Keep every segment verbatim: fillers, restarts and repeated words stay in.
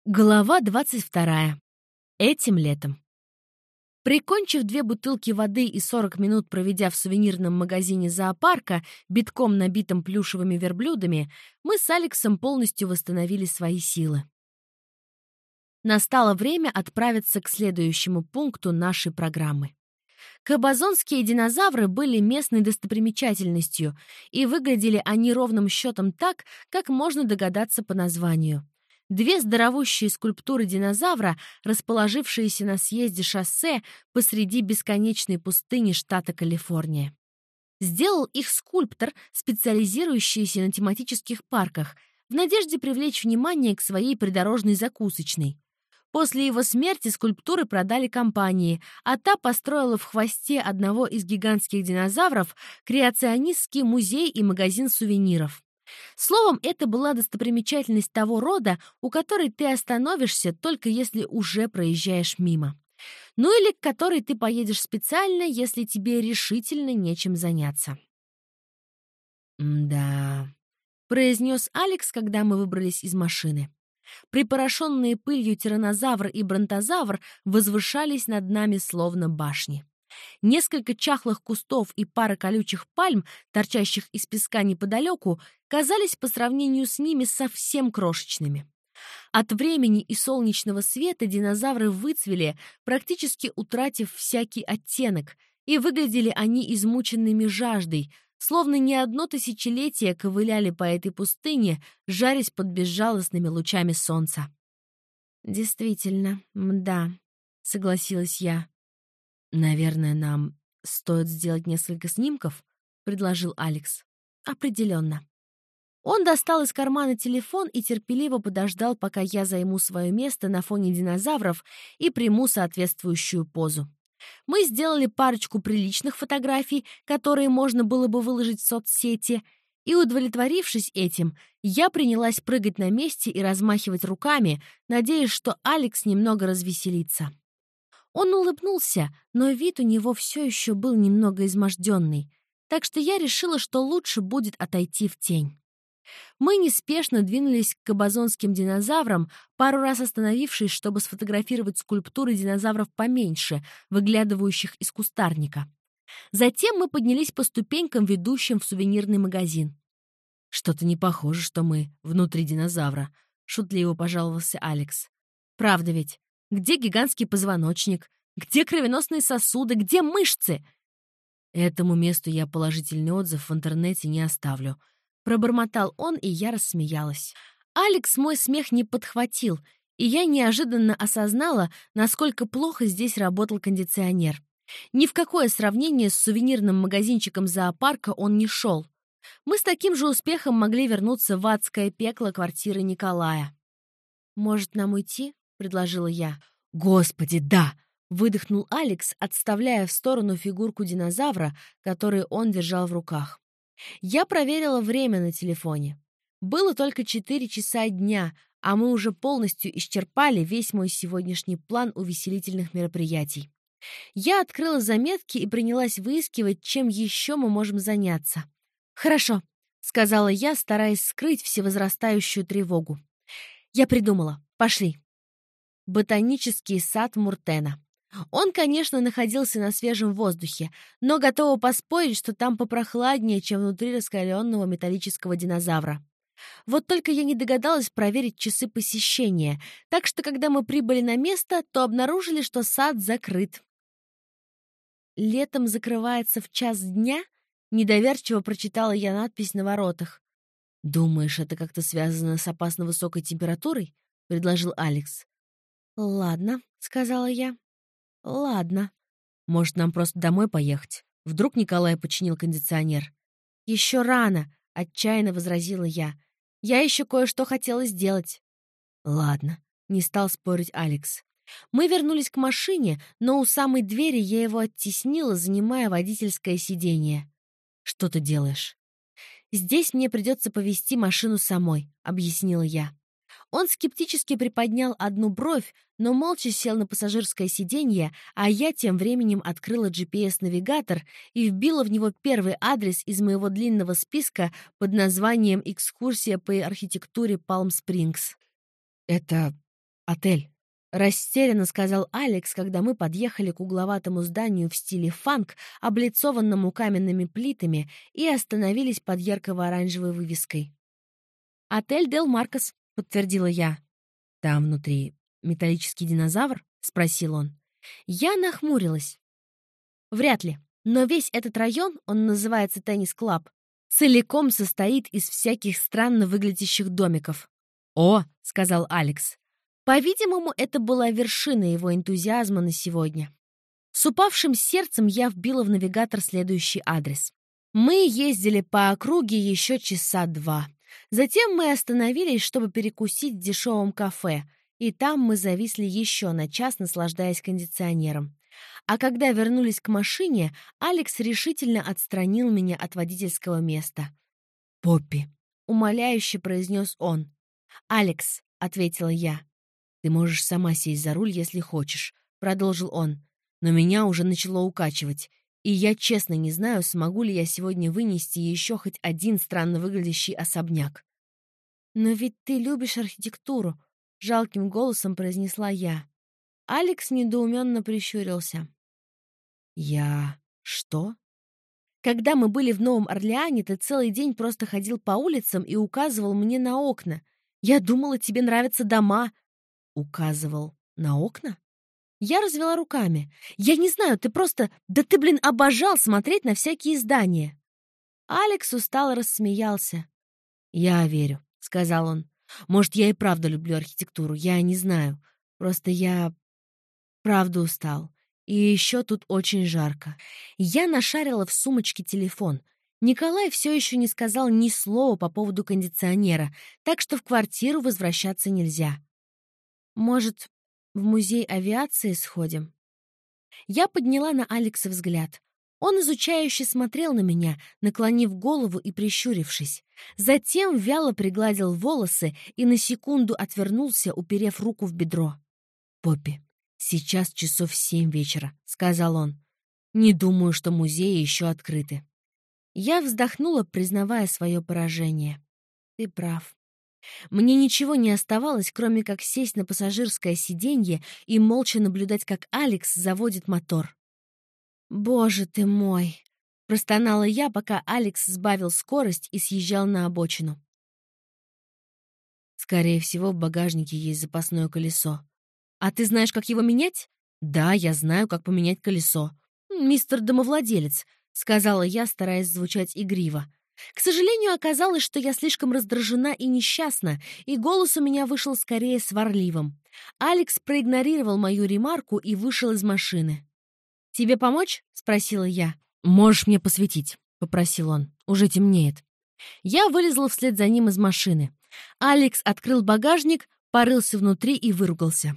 Глава двадцать вторая. Этим летом. Прикончив две бутылки воды и сорок минут проведя в сувенирном магазине зоопарка, битком набитым плюшевыми верблюдами, мы с Алексом полностью восстановили свои силы. Настало время отправиться к следующему пункту нашей программы. Кабазонские динозавры были местной достопримечательностью, и выглядели они ровным счетом так, как можно догадаться по названию. Две здоровущие скульптуры динозавра, расположившиеся на съезде шоссе посреди бесконечной пустыни штата Калифорния. Сделал их скульптор, специализирующийся на тематических парках, в надежде привлечь внимание к своей придорожной закусочной. После его смерти скульптуры продали компании, а та построила в хвосте одного из гигантских динозавров креационистский музей и магазин сувениров. Словом, это была достопримечательность того рода, у которой ты остановишься, только если уже проезжаешь мимо. Ну или к которой ты поедешь специально, если тебе решительно нечем заняться. «Да», — произнес Алекс, когда мы выбрались из машины. Припорошенные пылью тираннозавр и бронтозавр возвышались над нами словно башни. Несколько чахлых кустов и пара колючих пальм, торчащих из песка неподалеку, казались по сравнению с ними совсем крошечными. От времени и солнечного света динозавры выцвели, практически утратив всякий оттенок, и выглядели они измученными жаждой, словно не одно тысячелетие ковыляли по этой пустыне, жарясь под безжалостными лучами солнца. «Действительно, мда», — согласилась я. «Наверное, нам стоит сделать несколько снимков», — предложил Алекс. «Определенно». Он достал из кармана телефон и терпеливо подождал, пока я займу свое место на фоне динозавров и приму соответствующую позу. Мы сделали парочку приличных фотографий, которые можно было бы выложить в соцсети, и, удовлетворившись этим, я принялась прыгать на месте и размахивать руками, надеясь, что Алекс немного развеселится. Он улыбнулся, но вид у него все еще был немного изможденный, так что я решила, что лучше будет отойти в тень. Мы неспешно двинулись к кабазонским динозаврам, пару раз остановившись, чтобы сфотографировать скульптуры динозавров поменьше, выглядывающих из кустарника. Затем мы поднялись по ступенькам, ведущим в сувенирный магазин. «Что-то не похоже, что мы внутри динозавра», — шутливо пожаловался Алекс. «Правда ведь? Где гигантский позвоночник? Где кровеносные сосуды? Где мышцы?» «Этому месту я положительный отзыв в интернете не оставлю», — пробормотал он, и я рассмеялась. Алекс мой смех не подхватил, и я неожиданно осознала, насколько плохо здесь работал кондиционер. Ни в какое сравнение с сувенирным магазинчиком зоопарка он не шел. Мы с таким же успехом могли вернуться в адское пекло квартиры Николая. «Может, нам уйти?» — предложила я. «Господи, да!» — выдохнул Алекс, отставляя в сторону фигурку динозавра, которую он держал в руках. Я проверила время на телефоне. Было только четыре часа дня, а мы уже полностью исчерпали весь мой сегодняшний план увеселительных мероприятий. Я открыла заметки и принялась выискивать, чем еще мы можем заняться. «Хорошо», — сказала я, стараясь скрыть всевозрастающую тревогу. «Я придумала. Пошли». Ботанический сад Муртена. Он, конечно, находился на свежем воздухе, но готова поспорить, что там попрохладнее, чем внутри раскаленного металлического динозавра. Вот только я не догадалась проверить часы посещения, так что, когда мы прибыли на место, то обнаружили, что сад закрыт. «Летом закрывается в час дня?» — недоверчиво прочитала я надпись на воротах. «Думаешь, это как-то связано с опасно высокой температурой?» — предложил Алекс. «Ладно», — сказала я. «Ладно. Может, нам просто домой поехать? Вдруг Николай починил кондиционер?» «Еще рано», — отчаянно возразила я. «Я еще кое-что хотела сделать». «Ладно», — не стал спорить Алекс. Мы вернулись к машине, но у самой двери я его оттеснила, занимая водительское сиденье. «Что ты делаешь?» «Здесь мне придется повезти машину самой», — объяснила я. Он скептически приподнял одну бровь, но молча сел на пассажирское сиденье, а я тем временем открыла джи пи эс-навигатор и вбила в него первый адрес из моего длинного списка под названием «Экскурсия по архитектуре Палм-Спрингс». «Это «Отель», — растерянно сказал Алекс, когда мы подъехали к угловатому зданию в стиле фанк, облицованному каменными плитами, и остановились под ярко-оранжевой вывеской. «Отель Дел Маркос», — подтвердила я. «Там внутри металлический динозавр?» — спросил он. Я нахмурилась. «Вряд ли. Но весь этот район, он называется Теннис-клаб, целиком состоит из всяких странно выглядящих домиков». «О», — сказал Алекс. По-видимому, это была вершина его энтузиазма на сегодня. С упавшим сердцем я вбила в навигатор следующий адрес. Мы ездили по округе еще часа два. Затем мы остановились, чтобы перекусить в дешевом кафе, и там мы зависли еще на час, наслаждаясь кондиционером. А когда вернулись к машине, Алекс решительно отстранил меня от водительского места. «Поппи», — умоляюще произнес он. «Алекс», — ответила я. «Ты можешь сама сесть за руль, если хочешь», — продолжил он. «Но меня уже начало укачивать, и я честно не знаю, смогу ли я сегодня вынести еще хоть один странно выглядящий особняк». «Но ведь ты любишь архитектуру», — жалким голосом произнесла я. Алекс недоуменно прищурился. «Я... что?» «Когда мы были в Новом Орлеане, ты целый день просто ходил по улицам и указывал мне на окна. Я думала, тебе нравятся дома». «Указывал на окна?» Я развела руками. «Я не знаю, ты просто... Да ты, блин, обожал смотреть на всякие здания!» Алекс устало рассмеялся. «Я верю», — сказал он. «Может, я и правда люблю архитектуру, я не знаю. Просто я... правда устал. И еще тут очень жарко». Я нашарила в сумочке телефон. Николай все еще не сказал ни слова по поводу кондиционера, так что в квартиру возвращаться нельзя. «Может, в музей авиации сходим?» Я подняла на Алекса взгляд. Он изучающе смотрел на меня, наклонив голову и прищурившись. Затем вяло пригладил волосы и на секунду отвернулся, уперев руку в бедро. «Поппи, сейчас часов семь вечера», — сказал он. «Не думаю, что музеи еще открыты». Я вздохнула, признавая свое поражение. «Ты прав». Мне ничего не оставалось, кроме как сесть на пассажирское сиденье и молча наблюдать, как Алекс заводит мотор. «Боже ты мой!» — простонала я, пока Алекс сбавил скорость и съезжал на обочину. «Скорее всего, в багажнике есть запасное колесо. А ты знаешь, как его менять?» «Да, я знаю, как поменять колесо. Мистер домовладелец», — сказала я, стараясь звучать игриво. К сожалению, оказалось, что я слишком раздражена и несчастна, и голос у меня вышел скорее сварливым. Алекс проигнорировал мою ремарку и вышел из машины. «Тебе помочь?» — спросила я. «Можешь мне посветить», — попросил он. «Уже темнеет». Я вылезла вслед за ним из машины. Алекс открыл багажник, порылся внутри и выругался.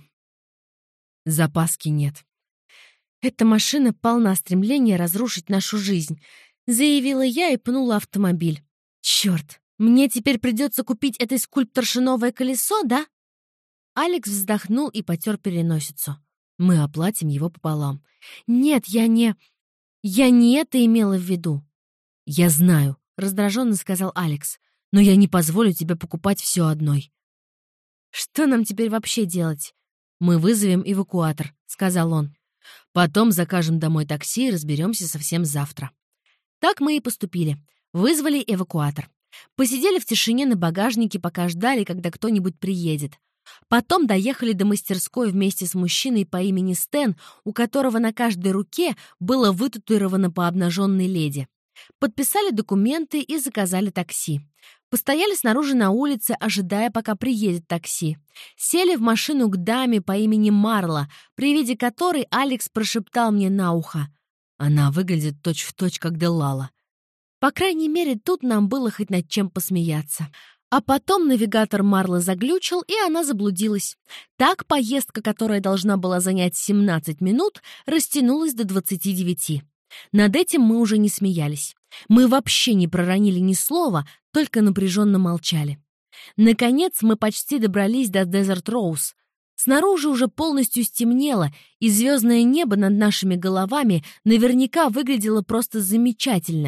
«Запаски нет». «Эта машина полна стремления разрушить нашу жизнь», — заявила я и пнула автомобиль. «Черт, мне теперь придется купить этой скульпторше новое колесо, да?» Алекс вздохнул и потер переносицу. «Мы оплатим его пополам». «Нет, я не... я не это имела в виду». «Я знаю», — раздраженно сказал Алекс, «но я не позволю тебе покупать все одной». «Что нам теперь вообще делать?» «Мы вызовем эвакуатор», — сказал он. «Потом закажем домой такси и разберемся совсем завтра». Так мы и поступили. Вызвали эвакуатор. Посидели в тишине на багажнике, пока ждали, когда кто-нибудь приедет. Потом доехали до мастерской вместе с мужчиной по имени Стэн, у которого на каждой руке было вытатуировано по обнаженной леди. Подписали документы и заказали такси. Постояли снаружи на улице, ожидая, пока приедет такси. Сели в машину к даме по имени Марла, при виде которой Алекс прошептал мне на ухо. «Она выглядит точь-в-точь, как Деллала». По крайней мере, тут нам было хоть над чем посмеяться. А потом навигатор Марлы заглючил, и она заблудилась. Так поездка, которая должна была занять семнадцать минут, растянулась до двадцати девяти. Над этим мы уже не смеялись. Мы вообще не проронили ни слова, только напряженно молчали. Наконец мы почти добрались до Дезерт-Роуз. Снаружи уже полностью стемнело, и звездное небо над нашими головами наверняка выглядело просто замечательно.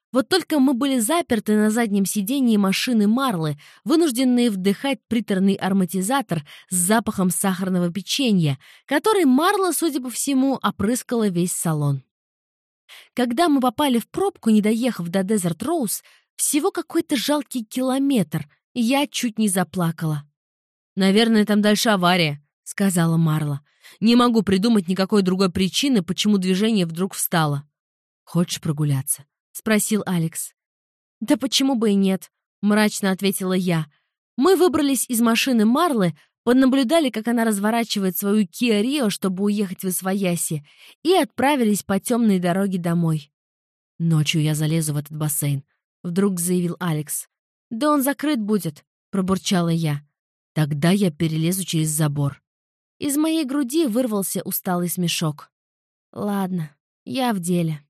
Вот только мы были заперты на заднем сидении машины Марлы, вынужденные вдыхать приторный ароматизатор с запахом сахарного печенья, который Марла, судя по всему, опрыскала весь салон. Когда мы попали в пробку, не доехав до Дезерт Роуз, всего какой-то жалкий километр, и я чуть не заплакала. «Наверное, там дальше авария», — сказала Марла. «Не могу придумать никакой другой причины, почему движение вдруг встало». «Хочешь прогуляться?» — спросил Алекс. «Да почему бы и нет?» — мрачно ответила я. Мы выбрались из машины Марлы, понаблюдали, как она разворачивает свою Kia Rio, чтобы уехать в Освояси, и отправились по темной дороге домой. «Ночью я залезу в этот бассейн», — вдруг заявил Алекс. «Да он закрыт будет», — пробурчала я. «Тогда я перелезу через забор». Из моей груди вырвался усталый смешок. «Ладно, я в деле».